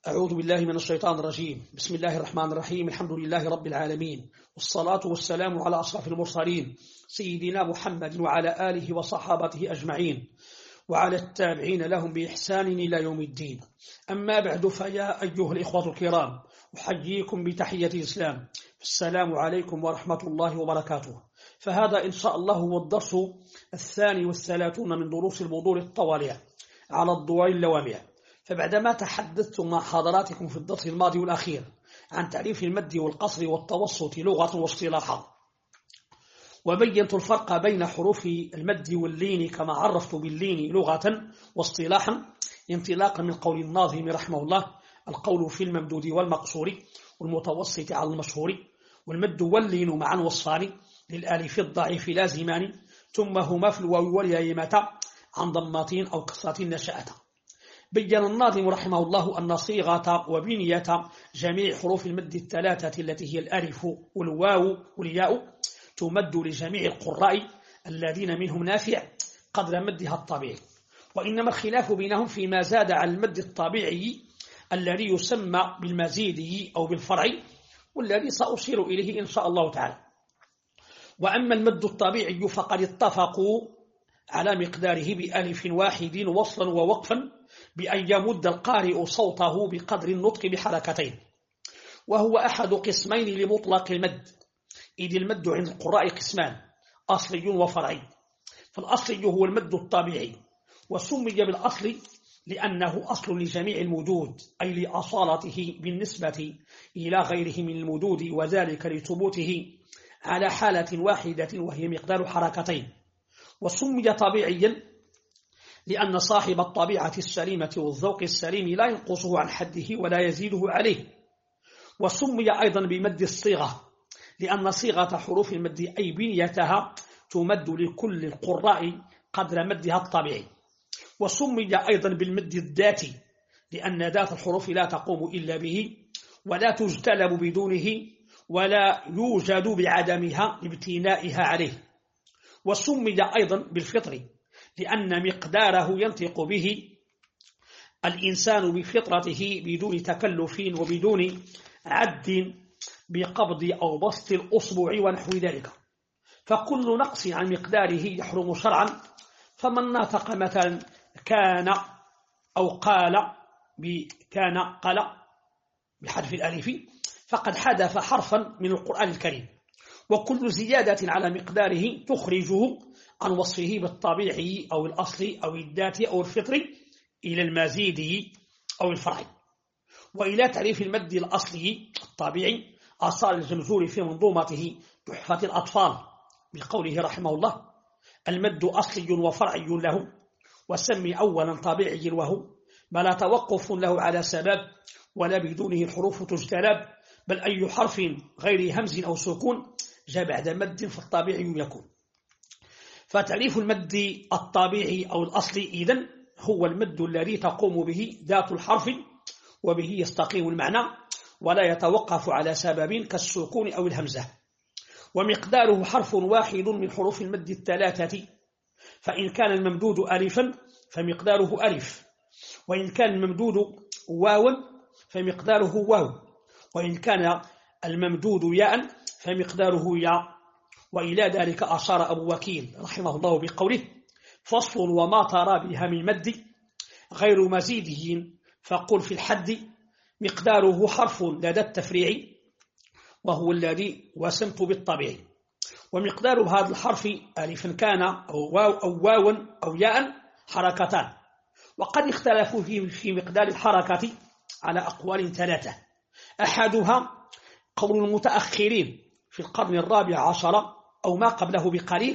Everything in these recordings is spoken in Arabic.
أعوذ بالله من الشيطان الرجيم. بسم الله الرحمن الرحيم. الحمد لله رب العالمين، والصلاة والسلام على أشرف المرسلين سيدنا محمد وعلى آله وصحابته أجمعين وعلى التابعين لهم بإحسان إلى يوم الدين. أما بعد، فيا أيها الإخوة الكرام، أحييكم بتحية الإسلام. السلام عليكم ورحمة الله وبركاته. فهذا إن شاء الله هو الدرس 32 من دروس البذور الطوالية على الضوء اللوامع. فبعدما تحدثت مع حضراتكم في الدرس الماضي والأخير عن تعريف المد والقصر والتوسط لغة واصطلاحا، وبينت الفرق بين حروف المد واللين كما عرفت باللين لغة واصطلاحا، انطلاقا من قول الناظم رحمه الله: القول في الممدود والمقصور والمتوسط على المشهور، والمد واللين معا وصفان للآلف الضعيف لازمان، ثم هما في الواو والياء متى عن ضمات أو كسرة نشأتا. بين الناظم رحمه الله أن صيغة وبنية جميع حروف المد الثلاثة التي هي الألف والواو والياء تمد لجميع القراء الذين منهم نافع قدر مدها الطبيعي، وإنما الخلاف بينهم فيما زاد على المد الطبيعي الذي يسمى بالمزيدي أو بالفرعي، والذي سأشير إليه إن شاء الله تعالى. وأما المد الطبيعي فقد اتفقوا على مقداره بألف واحد وصلا ووقفا، بأن يمد القارئ صوته بقدر النطق بحركتين، وهو أحد قسمين لمطلق المد، إذ المد عند القراء قسمان: أصلي وفرعي. فالأصلي هو المد الطبيعي، وسمي بالأصل لأنه أصل لجميع المدود، أي لأصالته بالنسبة إلى غيره من المدود، وذلك لثبوته على حالة واحدة وهي مقدار حركتين. وسمي طبيعيا لأن صاحب الطبيعة السليمة والذوق السليم لا ينقصه عن حده ولا يزيده عليه. وسمي أيضا بمد الصيغة لأن صيغة حروف المد أي بنيتها تمد لكل القراء قدر مدها الطبيعي. وسمي أيضا بالمد الذاتي لأن ذات الحروف لا تقوم إلا به، ولا تجتلب بدونه، ولا يوجد بعدمها لابتنائها عليه. وسمي أيضا بالفطري لأن مقداره ينطق به الإنسان بفطرته بدون تكلف وبدون عد بقبض أو بسط الأصبع ونحو ذلك. فكل نقص عن مقداره يحرم شرعا، فمن نطق مثلا كان أو قال بكان قال بحذف الألف فقد حذف حرفا من القرآن الكريم. وكل زيادة على مقداره تخرجه عن وصفه بالطبيعي أو الأصلي أو الذاتي أو الفطري إلى المزيدي أو الفرعي. وإلى تعريف المد الأصلي الطبيعي أصال الجمزوري في منظومته تحفة الأطفال بقوله رحمه الله: المد أصلي وفرعي له، وسمي أولا طبيعي وهو ما لا توقف له على سبب ولا بدونه الحروف تجتلب، بل أي حرف غير همز أو سكون جاء بعد مد فالطبيعي يكون. فتعريف المد الطبيعي أو الأصلي إذن هو المد الذي تقوم به ذات الحرف وبه يستقيم المعنى ولا يتوقف على سبب كالسكون أو الهمزة، ومقداره حرف واحد من حروف المد الثلاثة. فإن كان الممدود ألفا فمقداره ألف، وإن كان الممدود واو فمقداره واو، وإن كان الممدود ياء فمقداره ياء. وإلى ذلك أشار أبو وكيل رحمه الله بقوله: فصل وما ترى بها من مد غير مزيده فقل في الحد مقداره حرف لدى التفريع وهو الذي وسمت بالطبيعي. ومقدار هذا الحرف ألفا كان أو واو أو ياء حركتان. وقد اختلفوا في مقدار الحركة على أقوال ثلاثة: أحدها قول المتأخرين في القرن الرابع عشر أو ما قبله بقليل،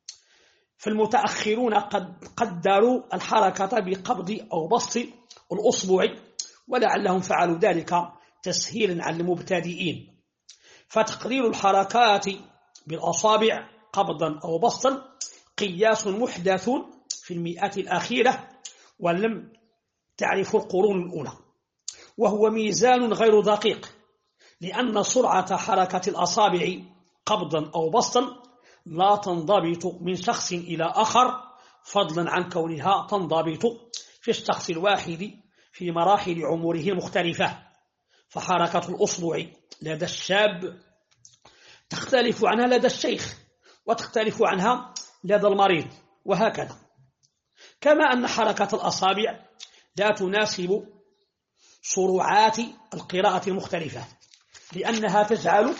فالمتأخرون قد قدروا الحركة بقبض أو بسط الأصبع، ولعلهم فعلوا ذلك تسهيلا على المبتدئين. فتقدير الحركات بالأصابع قبضا أو بسطا قياس محدث في المئات الأخيرة ولم تعرف القرون الأولى، وهو ميزان غير دقيق، لأن سرعة حركة الأصابع قبضا أو بسطا لا تنضبط من شخص إلى آخر، فضلا عن كونها تنضبط في الشخص الواحد في مراحل عمره المختلفة، فحركة الأصبع لدى الشاب تختلف عنها لدى الشيخ، وتختلف عنها لدى المريض، وهكذا. كما أن حركة الأصابع لا تناسب سرعات القراءة المختلفة، لأنها تجعل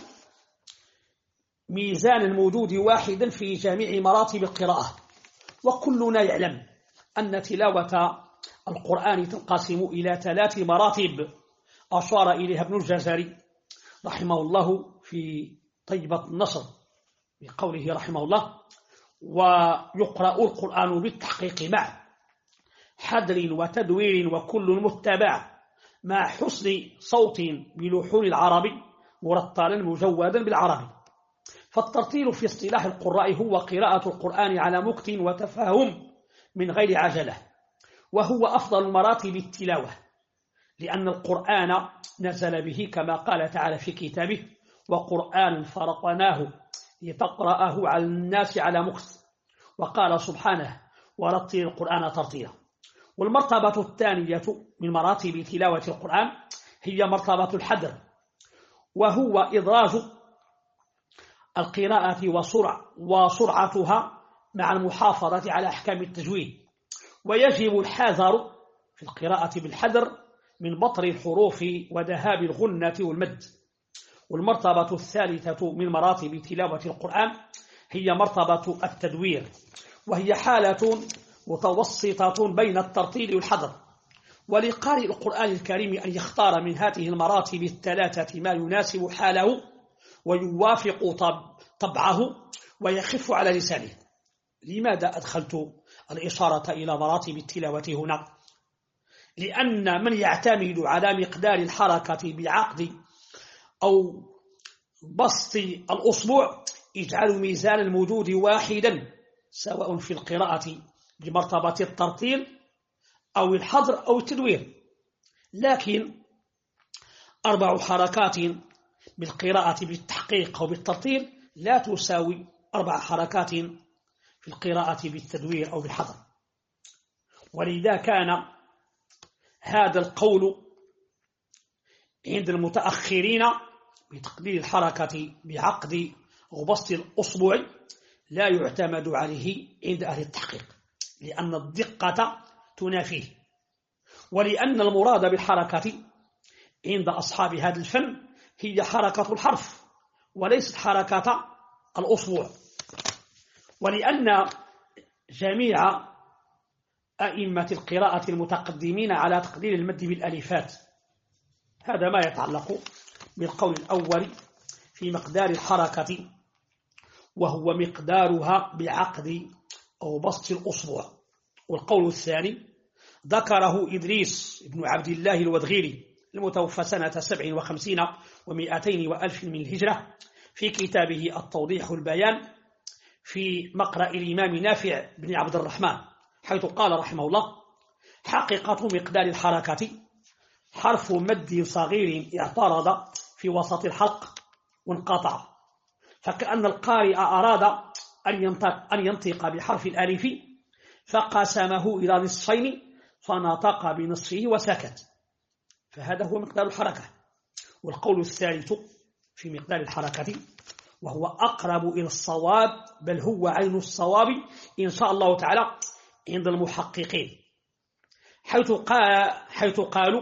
ميزان الموجود واحدا في جميع مراتب القراءة. وكلنا يعلم أن تلاوة القرآن تنقسم إلى 3 مراتب أشار إليها ابن الجزري رحمه الله في طيبة النصر بقوله رحمه الله: ويقرأ القرآن بالتحقيق مع حدر وتدوير وكل متبع، مع حسن صوت بلحون العربي مرتلا مجودا بالعربي. فالترتيل في اصطلاح القراء هو قراءة القرآن على مكت وتفاهم من غير عجلة، وهو أفضل مراتب التلاوة، لأن القرآن نزل به كما قال تعالى في كتابه: وقرآن فرقناه لتقرأه على الناس على مكت. وقال سبحانه: ورتل القرآن ترتيلا. والمرتبة الثانية من مراتب تلاوة القرآن هي مرتبة الحدر، وهو إدراج القراءة وسرعتها مع المحافظة على أحكام التجويد. ويجب الحذر في القراءة بالحدر من بطر الحروف وذهاب الغنة والمد. والمرتبة الثالثة من مراتب تلاوة القرآن هي مرتبة التدوير، وهي حالة متوسطة بين الترتيل والحدر. ولقارئ القرآن الكريم أن يختار من هذه المراتب الثلاثة ما يناسب حاله ويوافق طبعه ويخف على لسانه. لماذا أدخلت الإشارة إلى مراتب التلاوة هنا؟ لأن من يعتمد على مقدار الحركة بعقد أو بسط الأصبع يجعل ميزان الموجود واحدا، سواء في القراءة بمرتبة الترتيل أو الحضر أو التدوير. لكن 4 حركات بالقراءة بالتحقيق أو بالترتيل لا تساوي 4 حركات في القراءة بالتدوير أو بالحضر. ولذا كان هذا القول عند المتأخرين بتقليل الحركة بعقد أو بسط الأصبع لا يعتمد عليه عند أهل التحقيق، لأن الدقة تنافيه، ولأن المراد بالحركة عند أصحاب هذا الفن هي حركة الحرف وليست حركة الأصبع. ولأن جميع أئمة القراءة المتقدمين على تقليل المد بالألفات. هذا ما يتعلق بالقول الأول في مقدار الحركة، وهو مقدارها بعقد أو بسط الأصبع. والقول الثاني ذكره إدريس بن عبد الله الودغيري المتوفى سنة 57 و200 وألف من الهجرة في كتابه التوضيح والبيان في مقرأ الإمام نافع بن عبد الرحمن، حيث قال رحمه الله: حقيقة مقدار الحركة حرف مد صغير اعترض في وسط الحلق وانقطع، فكأن القارئ أراد أن ينطق بحرف الألف فقسمه إلى نصفين فنطق بنصفه وسكت، فهذا هو مقدار الحركة. والقول الثالث في مقدار الحركة، وهو أقرب إلى الصواب، بل هو عين الصواب إن شاء الله تعالى عند المحققين، حيث قالوا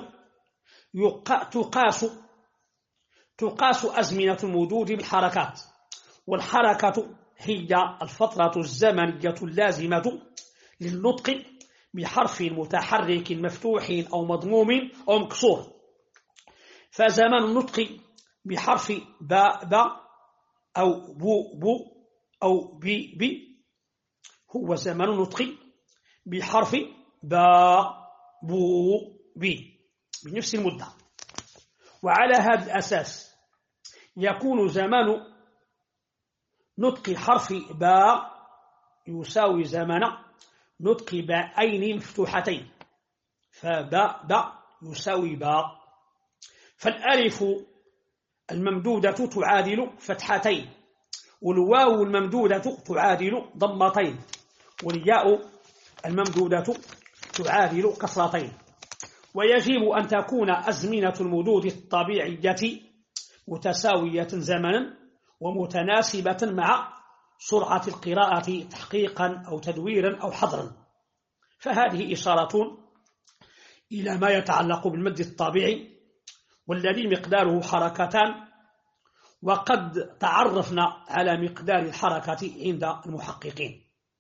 تقاس أزمنة الموجود بالحركات، والحركة هي الفترة الزمنية اللازمة للنطق بحرف متحرك مفتوح أو مضموم أو مكسور. فزمن النطق بحرف باء أو بو أو بي هو زمن النطق بحرف باء بو بي بنفس المدة. وعلى هذا الأساس يكون زمان نطق حرف باء يساوي زمن نطق باءين مفتوحتين، فباء يساوي باء. فالألف الممدودة تعادل فتحتين، والواو الممدودة تعادل ضمتين، والياء الممدودة تعادل كسرتين. ويجب أن تكون أزمنة المدود الطبيعية متساوية زمنا ومتناسبة مع سرعة القراءة تحقيقا أو تدويرا أو حضرا. فهذه إشارة إلى ما يتعلق بالمد الطبيعي والذي مقداره حركتان، وقد تعرفنا على مقدار الحركة عند المحققين.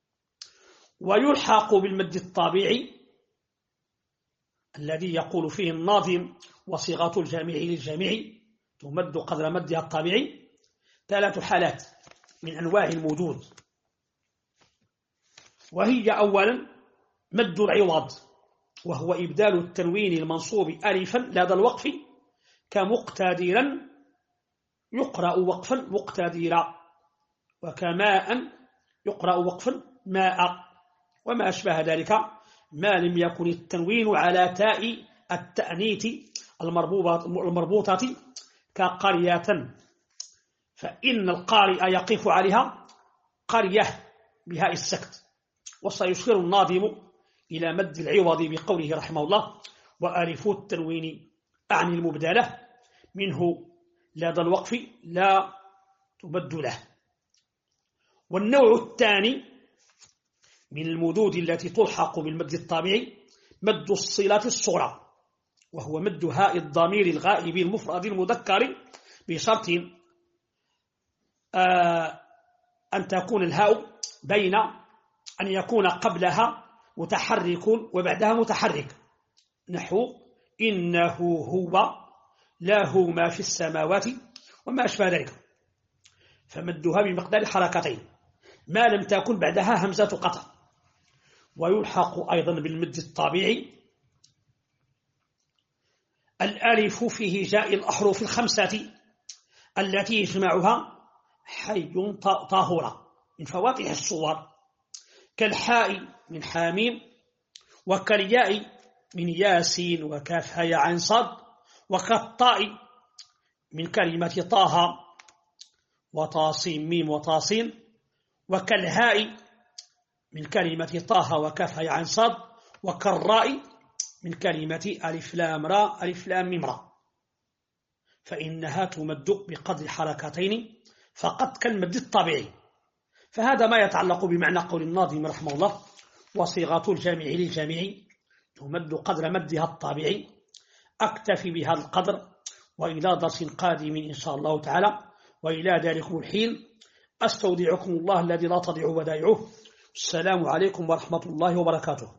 ويلحق بالمد الطبيعي الذي يقول فيه الناظم وصيغة الجامع للجامع تمد قدر مدها الطبيعي 3 حالات من أنواع المدود، وهي أولا مد العوض، وهو إبدال التنوين المنصوب ألفا لدى الوقف كمقتدرا يقرأ وقفا مقتدرا، وكماء يقرأ وقفا ماء، وما أشبه ذلك ما لم يكن التنوين على تاء التأنيث المربوطة كقرية، فإن القارئ يقف عليها قرية بهاء السكت. وسيشير الناظم إلى مد العوض بقوله رحمه الله: وألف التنوين أعني المبدلة منه لدى الوقف لا تمد له. والنوع الثاني من المدود التي تلحق بالمد الطبيعي مد الصلة الصغرى، وهو مد هاء الضمير الغائب المفرد المذكر بشرط أن تكون الهاء بين أن يكون قبلها متحرك وبعدها متحرك، نحو إنه هو له ما في السماوات وما أشبه ذلك، فمدها بمقدار حركتين ما لم تكن بعدها همزة قطع. ويلحق أيضا بالمد الطبيعي الألف فيه جاء الأحرف الخمسة التي يجمعها حي طاهرة من فواتح الصور، كالحاء من حاميم، وكالياء من ياسين وكاف هاء عين صاد، وكالطاء من كلمة طه وطاسين ميم وطاسين، وكالهاء من كلمة طه وكاف هاء عين صاد، وكالراء من كلمة ألف لام راء ألف لام ميم راء، فإنها تمد بقدر حركتين فقط كالمد الطبيعي. فهذا ما يتعلق بمعنى قول الناظم رحمه الله: وصيغة الجامع للجامع تمد قدر مدها الطبيعي. أكتفي بهذا القدر، وإلى درس قادم إن شاء الله تعالى، وإلى ذلكم الحين أستودعكم الله الذي لا تضيع ودائعه. السلام عليكم ورحمة الله وبركاته.